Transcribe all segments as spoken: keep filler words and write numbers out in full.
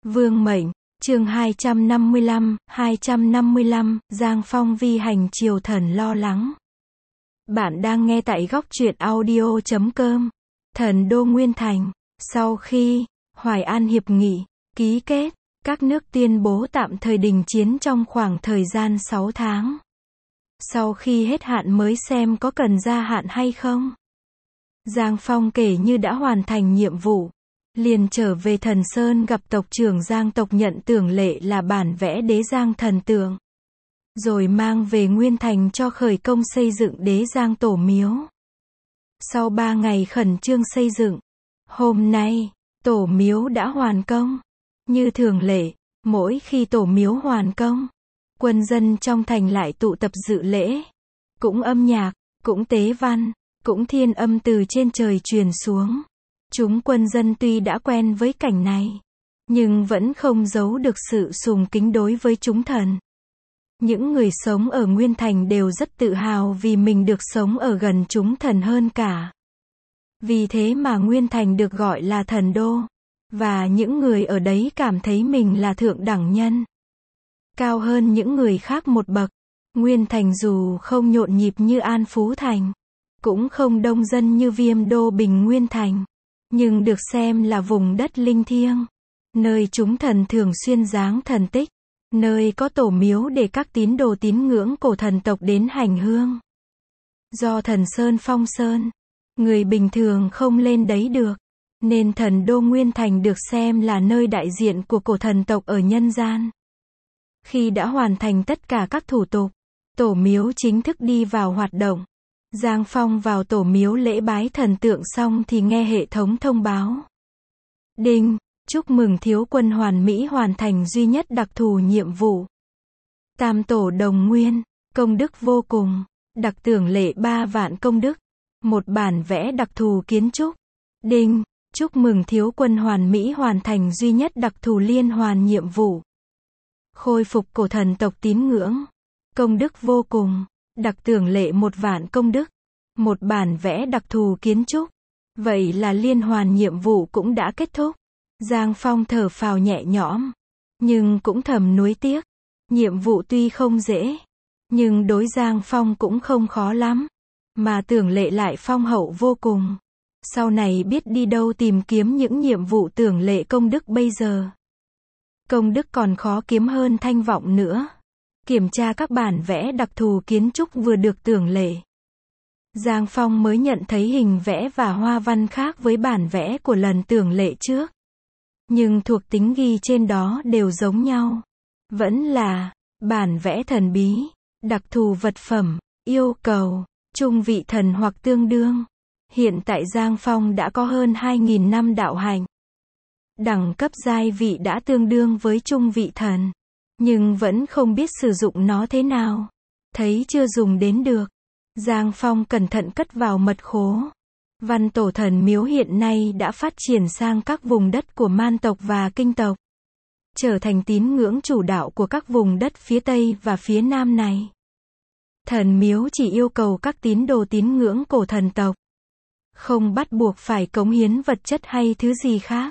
Vương mệnh, chương hai trăm năm mươi lăm, hai trăm năm mươi lăm, Giang Phong vi hành triều thần lo lắng. Bạn đang nghe tại góc truyện audio chấm com. Thần đô Nguyên Thành. Sau khi Hoài An Hiệp nghị ký kết, các nước tuyên bố tạm thời đình chiến trong khoảng thời gian sáu tháng. Sau khi hết hạn mới xem có cần gia hạn hay không. Giang Phong kể như đã hoàn thành nhiệm vụ, liền trở về Thần Sơn gặp tộc trưởng Giang tộc nhận Tưởng Lệ là bản vẽ đế Giang thần tượng. Rồi mang về Nguyên Thành cho khởi công xây dựng đế Giang tổ miếu. Sau ba ngày khẩn trương xây dựng, hôm nay, tổ miếu đã hoàn công. Như thường lệ, mỗi khi tổ miếu hoàn công, quân dân trong thành lại tụ tập dự lễ. Cũng âm nhạc, cũng tế văn, cũng thiên âm từ trên trời truyền xuống. Chúng quân dân tuy đã quen với cảnh này, nhưng vẫn không giấu được sự sùng kính đối với chúng thần. Những người sống ở Nguyên Thành đều rất tự hào vì mình được sống ở gần chúng thần hơn cả. Vì thế mà Nguyên Thành được gọi là thần đô. Và những người ở đấy cảm thấy mình là thượng đẳng nhân. Cao hơn những người khác một bậc. Nguyên Thành dù không nhộn nhịp như An Phú Thành, cũng không đông dân như Viêm Đô Bình Nguyên Thành, nhưng được xem là vùng đất linh thiêng, nơi chúng thần thường xuyên giáng thần tích, nơi có tổ miếu để các tín đồ tín ngưỡng cổ thần tộc đến hành hương. Do Thần Sơn phong sơn, người bình thường không lên đấy được, nên thần đô Nguyên Thành được xem là nơi đại diện của cổ thần tộc ở nhân gian. Khi đã hoàn thành tất cả các thủ tục, tổ miếu chính thức đi vào hoạt động. Giang Phong vào tổ miếu lễ bái thần tượng xong thì nghe hệ thống thông báo. Đinh, chúc mừng thiếu quân hoàn mỹ hoàn thành duy nhất đặc thù nhiệm vụ. Tam tổ đồng nguyên, công đức vô cùng, đặc Tưởng Lệ ba vạn công đức, một bản vẽ đặc thù kiến trúc. Đinh, chúc mừng thiếu quân hoàn mỹ hoàn thành duy nhất đặc thù liên hoàn nhiệm vụ. Khôi phục cổ thần tộc tín ngưỡng, công đức vô cùng, đặc Tưởng Lệ một vạn công đức, một bản vẽ đặc thù kiến trúc. Vậy là liên hoàn nhiệm vụ cũng đã kết thúc. Giang Phong thở phào nhẹ nhõm, nhưng cũng thầm nuối tiếc. Nhiệm vụ tuy không dễ, nhưng đối Giang Phong cũng không khó lắm, mà Tưởng Lệ lại phong hậu vô cùng. Sau này biết đi đâu tìm kiếm những nhiệm vụ Tưởng Lệ công đức bây giờ. Công đức còn khó kiếm hơn thanh vọng nữa. Kiểm tra các bản vẽ đặc thù kiến trúc vừa được Tưởng Lệ, Giang Phong mới nhận thấy hình vẽ và hoa văn khác với bản vẽ của lần Tưởng Lệ trước. Nhưng thuộc tính ghi trên đó đều giống nhau. Vẫn là bản vẽ thần bí, đặc thù vật phẩm, yêu cầu, trung vị thần hoặc tương đương. Hiện tại Giang Phong đã có hơn hai nghìn năm đạo hành. Đẳng cấp giai vị đã tương đương với trung vị thần. Nhưng vẫn không biết sử dụng nó thế nào. Thấy chưa dùng đến được. Giang Phong cẩn thận cất vào mật khố. Văn tổ thần miếu hiện nay đã phát triển sang các vùng đất của Man tộc và Kinh tộc. Trở thành tín ngưỡng chủ đạo của các vùng đất phía Tây và phía Nam này. Thần miếu chỉ yêu cầu các tín đồ tín ngưỡng cổ thần tộc. Không bắt buộc phải cống hiến vật chất hay thứ gì khác.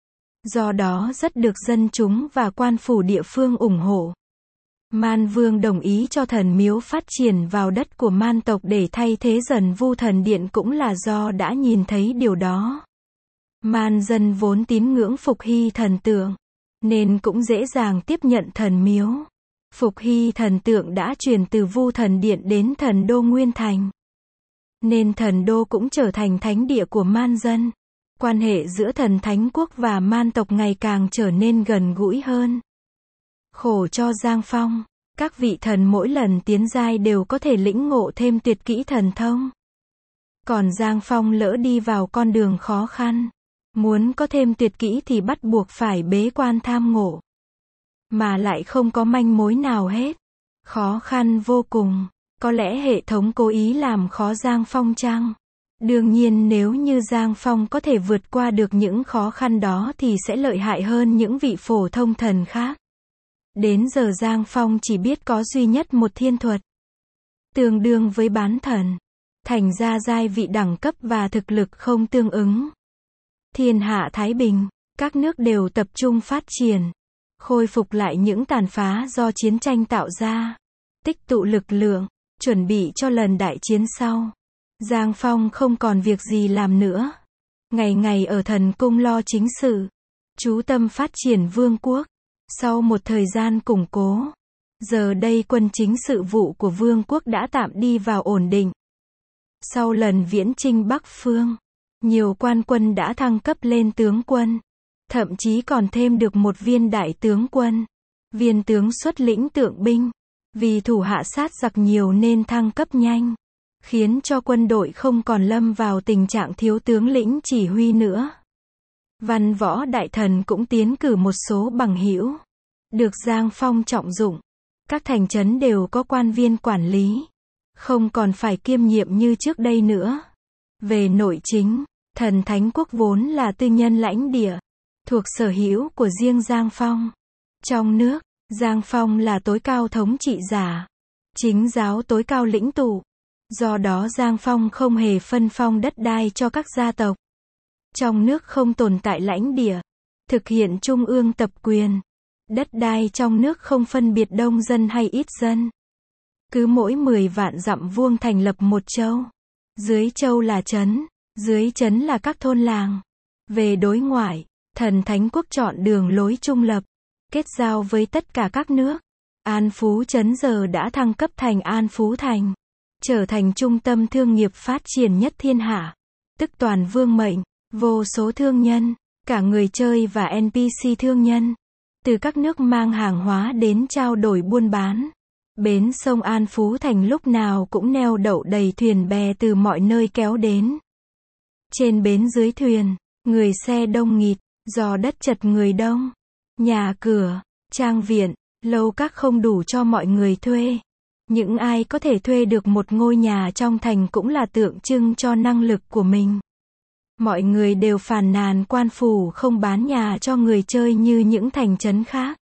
Do đó rất được dân chúng và quan phủ địa phương ủng hộ. Man Vương đồng ý cho thần miếu phát triển vào đất của Man tộc để thay thế dần Vu Thần Điện cũng là do đã nhìn thấy điều đó. Man dân vốn tín ngưỡng Phục Hy thần tượng, nên cũng dễ dàng tiếp nhận thần miếu. Phục Hy thần tượng đã truyền từ Vu Thần Điện đến thần đô Nguyên Thành. Nên thần đô cũng trở thành thánh địa của Man dân. Quan hệ giữa thần thánh quốc và Man tộc ngày càng trở nên gần gũi hơn. Khổ cho Giang Phong, các vị thần mỗi lần tiến giai đều có thể lĩnh ngộ thêm tuyệt kỹ thần thông. Còn Giang Phong lỡ đi vào con đường khó khăn, muốn có thêm tuyệt kỹ thì bắt buộc phải bế quan tham ngộ. Mà lại không có manh mối nào hết. Khó khăn vô cùng, có lẽ hệ thống cố ý làm khó Giang Phong chăng? Đương nhiên nếu như Giang Phong có thể vượt qua được những khó khăn đó thì sẽ lợi hại hơn những vị phổ thông thần khác. Đến giờ Giang Phong chỉ biết có duy nhất một thiên thuật. Tương đương với bán thần. Thành ra giai vị đẳng cấp và thực lực không tương ứng. Thiên hạ thái bình, Các nước đều tập trung phát triển, khôi phục lại những tàn phá do chiến tranh tạo ra, tích tụ lực lượng, chuẩn bị cho lần đại chiến sau. Giang Phong không còn việc gì làm nữa. Ngày ngày ở thần cung lo chính sự, chú tâm phát triển vương quốc. Sau một thời gian củng cố, giờ đây quân chính sự vụ của vương quốc đã tạm đi vào ổn định. Sau lần viễn chinh Bắc Phương, nhiều quan quân đã thăng cấp lên tướng quân, thậm chí còn thêm được một viên đại tướng quân. Viên tướng xuất lĩnh tượng binh, vì thủ hạ sát giặc nhiều nên thăng cấp nhanh, khiến cho quân đội không còn lâm vào tình trạng thiếu tướng lĩnh chỉ huy nữa. Văn võ đại thần cũng tiến cử một số bằng hữu, được Giang Phong trọng dụng. Các thành trấn đều có quan viên quản lý, không còn phải kiêm nhiệm như trước đây nữa. Về nội chính, Thần Thánh Quốc vốn là tư nhân lãnh địa, thuộc sở hữu của riêng Giang Phong. Trong nước, Giang Phong là tối cao thống trị giả, chính giáo tối cao lĩnh tụ. Do đó Giang Phong không hề phân phong đất đai cho các gia tộc. Trong nước không tồn tại lãnh địa, thực hiện trung ương tập quyền. Đất đai trong nước không phân biệt đông dân hay ít dân. Cứ mỗi mười vạn dặm vuông thành lập một châu. Dưới châu là trấn, dưới trấn là các thôn làng. Về đối ngoại, Thần Thánh Quốc chọn đường lối trung lập, kết giao với tất cả các nước. An Phú trấn giờ đã thăng cấp thành An Phú Thành, trở thành trung tâm thương nghiệp phát triển nhất thiên hạ, tức toàn vương mệnh. Vô số thương nhân, cả người chơi và en pê xê thương nhân, từ các nước mang hàng hóa đến trao đổi buôn bán. Bến sông An Phú Thành lúc nào cũng neo đậu đầy thuyền bè từ mọi nơi kéo đến. Trên bến dưới thuyền, người xe đông nghịt, do đất chật người đông. Nhà cửa, trang viện, lầu các không đủ cho mọi người thuê. Những ai có thể thuê được một ngôi nhà trong thành cũng là tượng trưng cho năng lực của mình. Mọi người đều phàn nàn quan phủ không bán nhà cho người chơi như những thành trấn khác.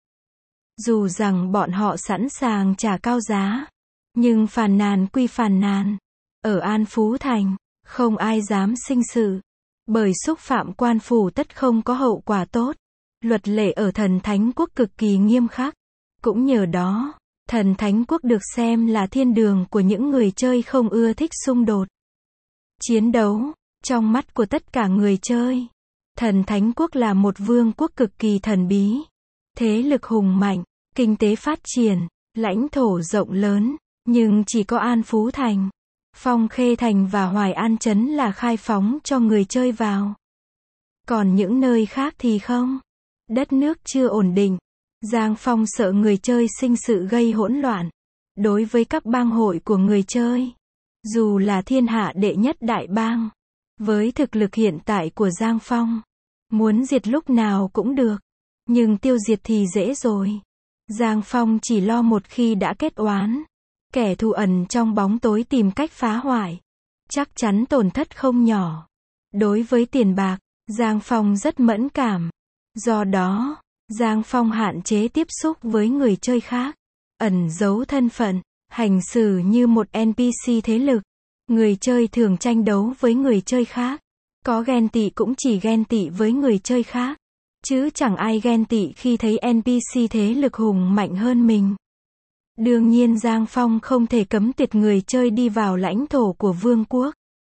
Dù rằng bọn họ sẵn sàng trả cao giá, nhưng phàn nàn quy phàn nàn. Ở An Phú Thành, không ai dám sinh sự, bởi xúc phạm quan phủ tất không có hậu quả tốt. Luật lệ ở Thần Thánh Quốc cực kỳ nghiêm khắc. Cũng nhờ đó, Thần Thánh Quốc được xem là thiên đường của những người chơi không ưa thích xung đột, chiến đấu. Trong mắt của tất cả người chơi, Thần Thánh Quốc là một vương quốc cực kỳ thần bí. Thế lực hùng mạnh, kinh tế phát triển, lãnh thổ rộng lớn, nhưng chỉ có An Phú Thành, Phong Khê Thành và Hoài An Trấn là khai phóng cho người chơi vào. Còn những nơi khác thì không. Đất nước chưa ổn định. Giang Phong sợ người chơi sinh sự gây hỗn loạn. Đối với các bang hội của người chơi, dù là thiên hạ đệ nhất đại bang, với thực lực hiện tại của Giang Phong, muốn diệt lúc nào cũng được. Nhưng tiêu diệt thì dễ rồi. Giang Phong chỉ lo một khi đã kết oán, kẻ thù ẩn trong bóng tối tìm cách phá hoại, chắc chắn tổn thất không nhỏ. Đối với tiền bạc, Giang Phong rất mẫn cảm. Do đó, Giang Phong hạn chế tiếp xúc với người chơi khác, ẩn giấu thân phận, hành xử như một en pê xê thế lực. Người chơi thường tranh đấu với người chơi khác, có ghen tị cũng chỉ ghen tị với người chơi khác, chứ chẳng ai ghen tị khi thấy en pê xê thế lực hùng mạnh hơn mình. Đương nhiên Giang Phong không thể cấm tuyệt người chơi đi vào lãnh thổ của vương quốc.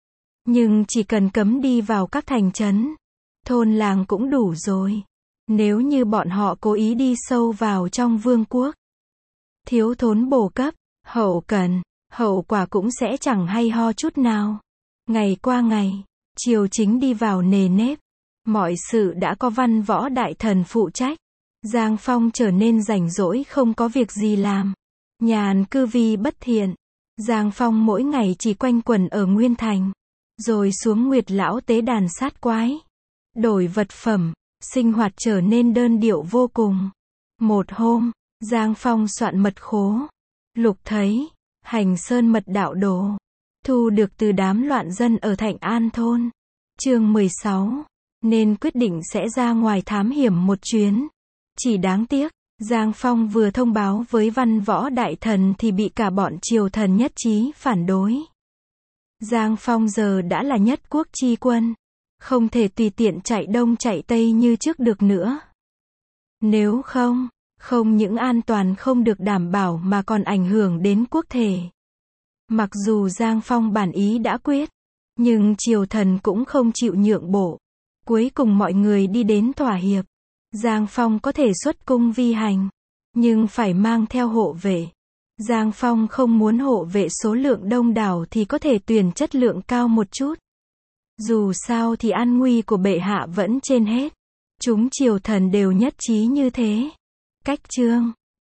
Nhưng chỉ cần cấm đi vào các thành trấn, thôn làng cũng đủ rồi. Nếu như bọn họ cố ý đi sâu vào trong vương quốc, thiếu thốn bổ cấp, hậu cần, hậu quả cũng sẽ chẳng hay ho chút nào. Ngày qua ngày, triều chính đi vào nề nếp. Mọi sự đã có văn võ đại thần phụ trách. Giang Phong trở nên rảnh rỗi không có việc gì làm. Nhàn cư vi bất thiện. Giang Phong mỗi ngày chỉ quanh quẩn ở Nguyên Thành, rồi xuống Nguyệt Lão tế đàn sát quái, đổi vật phẩm, sinh hoạt trở nên đơn điệu vô cùng. Một hôm, Giang Phong soạn mật khố, lục thấy Hành Sơn mật đạo đồ, thu được từ đám loạn dân ở Thạnh An thôn. Chương mười sáu, nên quyết định sẽ ra ngoài thám hiểm một chuyến. Chỉ đáng tiếc, Giang Phong vừa thông báo với văn võ đại thần thì bị cả bọn triều thần nhất trí phản đối. Giang Phong giờ đã là nhất quốc chi quân, không thể tùy tiện chạy đông chạy tây như trước được nữa. Nếu không, không những an toàn không được đảm bảo mà còn ảnh hưởng đến quốc thể. Mặc dù Giang Phong bản ý đã quyết, nhưng triều thần cũng không chịu nhượng bộ. Cuối cùng mọi người đi đến thỏa hiệp. Giang Phong có thể xuất cung vi hành, nhưng phải mang theo hộ vệ. Giang Phong không muốn hộ vệ số lượng đông đảo thì có thể tuyển chất lượng cao một chút. Dù sao thì an nguy của bệ hạ vẫn trên hết. Chúng triều thần đều nhất trí như thế. Cách chương